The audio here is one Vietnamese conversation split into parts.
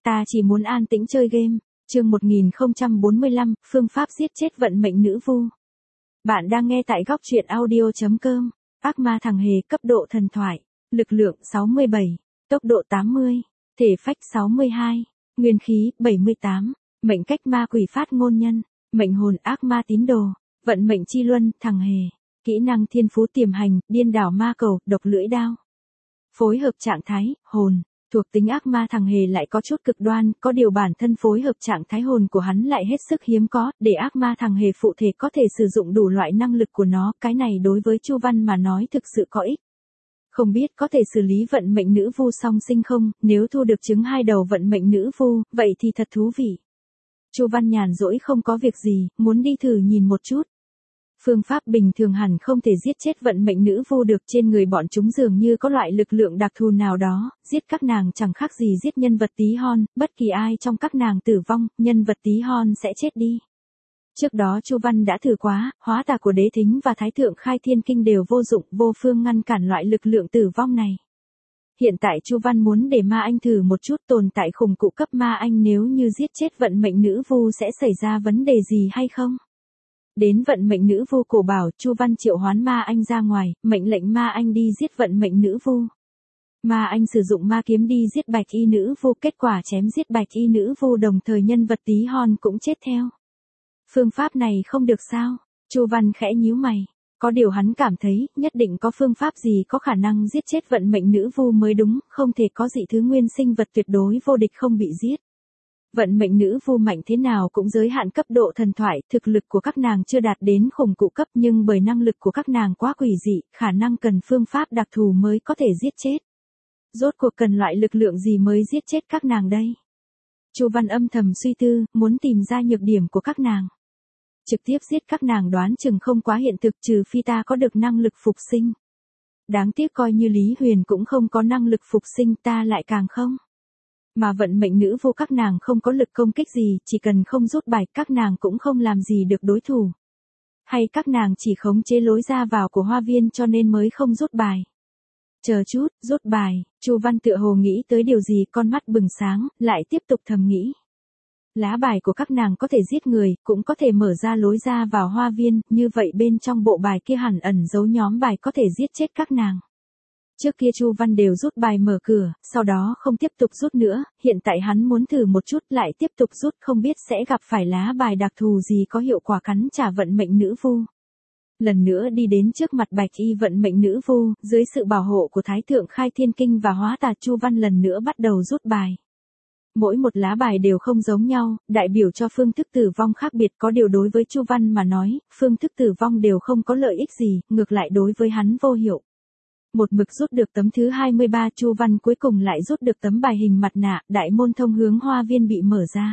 Ta chỉ muốn an tĩnh chơi game. Chương 1045, phương pháp giết chết vận mệnh nữ vu. Bạn đang nghe tại góc truyện audio.com. Ác ma thằng hề cấp độ thần thoại. Lực lượng 67. Tốc độ 80. Thể phách 62. Nguyên khí 78. Mệnh cách ma quỷ phát ngôn nhân. Mệnh hồn ác ma tín đồ. Vận mệnh chi luân thằng hề. Kỹ năng thiên phú tiềm hành, điên đảo ma cầu, độc lưỡi đao. Phối hợp trạng thái, hồn. Thuộc tính ác ma thằng hề lại có chút cực đoan, có điều bản thân phối hợp trạng thái hồn của hắn lại hết sức hiếm có, để ác ma thằng hề phụ thể có thể sử dụng đủ loại năng lực của nó, cái này đối với Chu Văn mà nói thực sự có ích. Không biết có thể xử lý vận mệnh nữ vu song sinh không, nếu thu được trứng hai đầu vận mệnh nữ vu, vậy thì thật thú vị. Chu Văn nhàn rỗi không có việc gì, muốn đi thử nhìn một chút. Phương pháp bình thường hẳn không thể giết chết vận mệnh nữ vu được, trên người bọn chúng dường như có loại lực lượng đặc thù nào đó, giết các nàng chẳng khác gì giết nhân vật tí hon, bất kỳ ai trong các nàng tử vong, nhân vật tí hon sẽ chết đi. Trước đó Chu Văn đã thử quá, hóa tà của Đế Thính và Thái Thượng Khai Thiên Kinh đều vô dụng, vô phương ngăn cản loại lực lượng tử vong này. Hiện tại Chu Văn muốn để ma anh thử một chút, tồn tại khủng cụ cấp ma anh nếu như giết chết vận mệnh nữ vu sẽ xảy ra vấn đề gì hay không? Đến vận mệnh nữ vu cổ bảo, Chu Văn triệu hoán ma anh ra ngoài, mệnh lệnh ma anh đi giết vận mệnh nữ vu. Ma anh sử dụng ma kiếm đi giết bạch y nữ vu, kết quả chém giết bạch y nữ vu đồng thời nhân vật tí hon cũng chết theo. Phương pháp này không được sao? Chu Văn khẽ nhíu mày. Có điều hắn cảm thấy, nhất định có phương pháp gì có khả năng giết chết vận mệnh nữ vu mới đúng, không thể có dị thứ nguyên sinh vật tuyệt đối vô địch không bị giết. Vận mệnh nữ vu mạnh thế nào cũng giới hạn cấp độ thần thoại, thực lực của các nàng chưa đạt đến khủng cụ cấp nhưng bởi năng lực của các nàng quá quỷ dị, khả năng cần phương pháp đặc thù mới có thể giết chết. Rốt cuộc cần loại lực lượng gì mới giết chết các nàng đây? Chu Văn âm thầm suy tư, muốn tìm ra nhược điểm của các nàng. Trực tiếp giết các nàng đoán chừng không quá hiện thực, trừ phi ta có được năng lực phục sinh. Đáng tiếc coi như Lý Huyền cũng không có năng lực phục sinh, ta lại càng không. Mà vận mệnh nữ vu các nàng không có lực công kích gì, chỉ cần không rút bài các nàng cũng không làm gì được đối thủ. Hay các nàng chỉ khống chế lối ra vào của hoa viên cho nên mới không rút bài. Chờ chút, rút bài, Chu Văn tựa hồ nghĩ tới điều gì, con mắt bừng sáng, lại tiếp tục thầm nghĩ. Lá bài của các nàng có thể giết người, cũng có thể mở ra lối ra vào hoa viên, như vậy bên trong bộ bài kia hẳn ẩn giấu nhóm bài có thể giết chết các nàng. Trước kia Chu Văn đều rút bài mở cửa, sau đó không tiếp tục rút nữa, hiện tại hắn muốn thử một chút lại tiếp tục rút, không biết sẽ gặp phải lá bài đặc thù gì có hiệu quả cắn trả vận mệnh nữ vu. Lần nữa đi đến trước mặt bạch y vận mệnh nữ vu, dưới sự bảo hộ của Thái Thượng Khai Thiên Kinh và hóa tà, Chu Văn lần nữa bắt đầu rút bài. Mỗi một lá bài đều không giống nhau, đại biểu cho phương thức tử vong khác biệt, có điều đối với Chu Văn mà nói, phương thức tử vong đều không có lợi ích gì, ngược lại đối với hắn vô hiệu. Một mực rút được tấm thứ 23, Chu Văn cuối cùng lại rút được tấm bài hình mặt nạ, đại môn thông hướng hoa viên bị mở ra.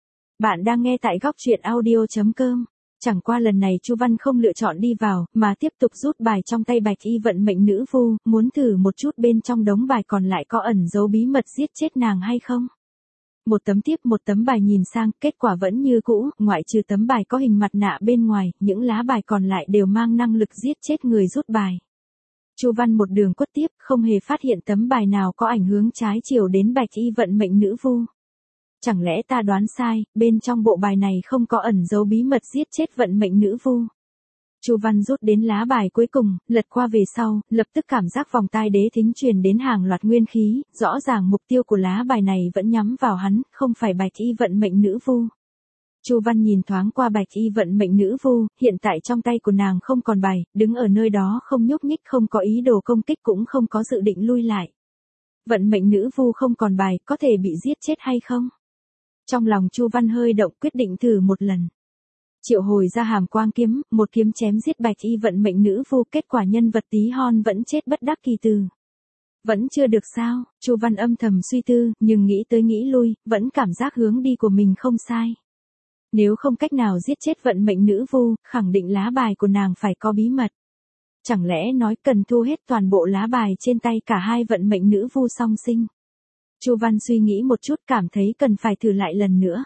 Bạn đang nghe tại góc truyện audio.com. Chẳng qua lần này Chu Văn không lựa chọn đi vào, mà tiếp tục rút bài trong tay bạch y vận mệnh nữ vu, muốn thử một chút bên trong đống bài còn lại có ẩn giấu bí mật giết chết nàng hay không. Một tấm tiếp một tấm bài nhìn sang, kết quả vẫn như cũ, ngoại trừ tấm bài có hình mặt nạ bên ngoài, những lá bài còn lại đều mang năng lực giết chết người rút bài. Chu Văn một đường quất tiếp, không hề phát hiện tấm bài nào có ảnh hướng trái chiều đến bạch y vận mệnh nữ vu. Chẳng lẽ ta đoán sai, bên trong bộ bài này không có ẩn giấu bí mật giết chết vận mệnh nữ vu. Chu Văn rút đến lá bài cuối cùng, lật qua về sau, lập tức cảm giác vòng tai Đế Thính truyền đến hàng loạt nguyên khí, rõ ràng mục tiêu của lá bài này vẫn nhắm vào hắn, không phải bạch y vận mệnh nữ vu. Chu Văn nhìn thoáng qua bạch y vận mệnh nữ vu, hiện tại trong tay của nàng không còn bài, đứng ở nơi đó không nhúc nhích, không có ý đồ công kích cũng không có dự định lui lại. Vận mệnh nữ vu không còn bài, có thể bị giết chết hay không? Trong lòng Chu Văn hơi động, quyết định thử một lần. Triệu hồi ra hàm quang kiếm, một kiếm chém giết bạch y vận mệnh nữ vu, kết quả nhân vật tí hon vẫn chết bất đắc kỳ từ. Vẫn chưa được sao, Chu Văn âm thầm suy tư, nhưng nghĩ tới nghĩ lui, vẫn cảm giác hướng đi của mình không sai. Nếu không cách nào giết chết vận mệnh nữ vu, khẳng định lá bài của nàng phải có bí mật. Chẳng lẽ nói cần thu hết toàn bộ lá bài trên tay cả hai vận mệnh nữ vu song sinh. Chu Văn suy nghĩ một chút, cảm thấy cần phải thử lại lần nữa.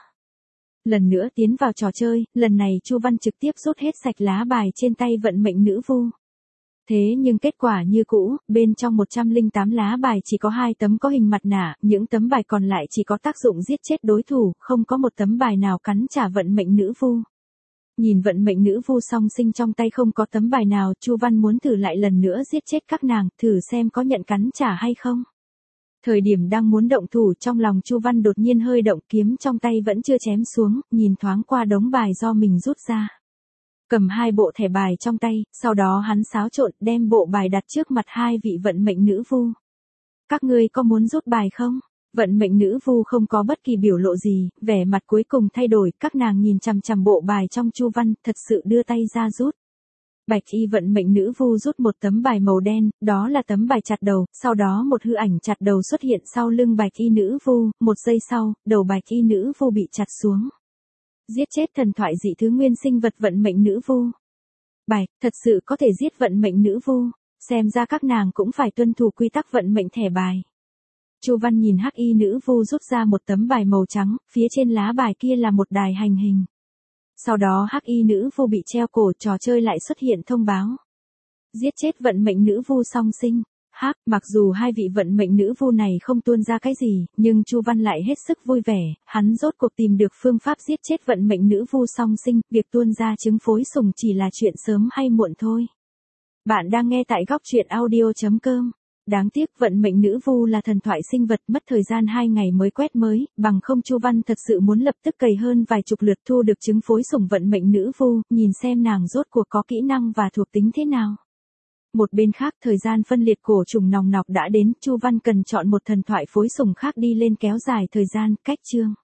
Lần nữa tiến vào trò chơi, lần này Chu Văn trực tiếp rút hết sạch lá bài trên tay vận mệnh nữ vu. Thế nhưng kết quả như cũ, bên trong 108 lá bài chỉ có 2 tấm có hình mặt nạ, những tấm bài còn lại chỉ có tác dụng giết chết đối thủ, không có một tấm bài nào cắn trả vận mệnh nữ vu. Nhìn vận mệnh nữ vu song sinh trong tay không có tấm bài nào, Chu Văn muốn thử lại lần nữa giết chết các nàng, thử xem có nhận cắn trả hay không. Thời điểm đang muốn động thủ trong lòng Chu Văn đột nhiên hơi động, kiếm trong tay vẫn chưa chém xuống, nhìn thoáng qua đống bài do mình rút ra. Cầm 2 bộ thẻ bài trong tay, sau đó hắn xáo trộn đem bộ bài đặt trước mặt 2 vị vận mệnh nữ vu. Các ngươi có muốn rút bài không? Vận mệnh nữ vu không có bất kỳ biểu lộ gì, vẻ mặt cuối cùng thay đổi, các nàng nhìn chằm chằm bộ bài trong Chu Văn, thật sự đưa tay ra rút. Bạch y vận mệnh nữ vu rút một tấm bài màu đen, đó là tấm bài chặt đầu, sau đó một hư ảnh chặt đầu xuất hiện sau lưng bạch y nữ vu, một giây sau, đầu bạch y nữ vu bị chặt xuống. Giết chết thần thoại dị thứ nguyên sinh vật vận mệnh nữ vu. Bài, thật sự có thể giết vận mệnh nữ vu, xem ra các nàng cũng phải tuân thủ quy tắc vận mệnh thẻ bài. Chu Văn nhìn hắc y nữ vu rút ra một tấm bài màu trắng, phía trên lá bài kia là một đài hành hình. Sau đó hắc y nữ vu bị treo cổ, trò chơi lại xuất hiện thông báo. Giết chết vận mệnh nữ vu song sinh. Mặc dù 2 vị vận mệnh nữ vu này không tuôn ra cái gì, nhưng Chu Văn lại hết sức vui vẻ, hắn rốt cuộc tìm được phương pháp giết chết vận mệnh nữ vu song sinh, việc tuôn ra trứng phối sùng chỉ là chuyện sớm hay muộn thôi. Bạn đang nghe tại góc truyện audio.com. Đáng tiếc vận mệnh nữ vu là thần thoại sinh vật, mất thời gian 2 ngày mới quét mới, bằng không Chu Văn thật sự muốn lập tức cày hơn vài chục lượt thu được trứng phối sủng vận mệnh nữ vu, nhìn xem nàng rốt cuộc có kỹ năng và thuộc tính thế nào. Một bên khác, thời gian phân liệt cổ trùng nòng nọc đã đến, Chu Văn cần chọn một thần thoại phối sủng khác đi lên kéo dài thời gian, cách chương.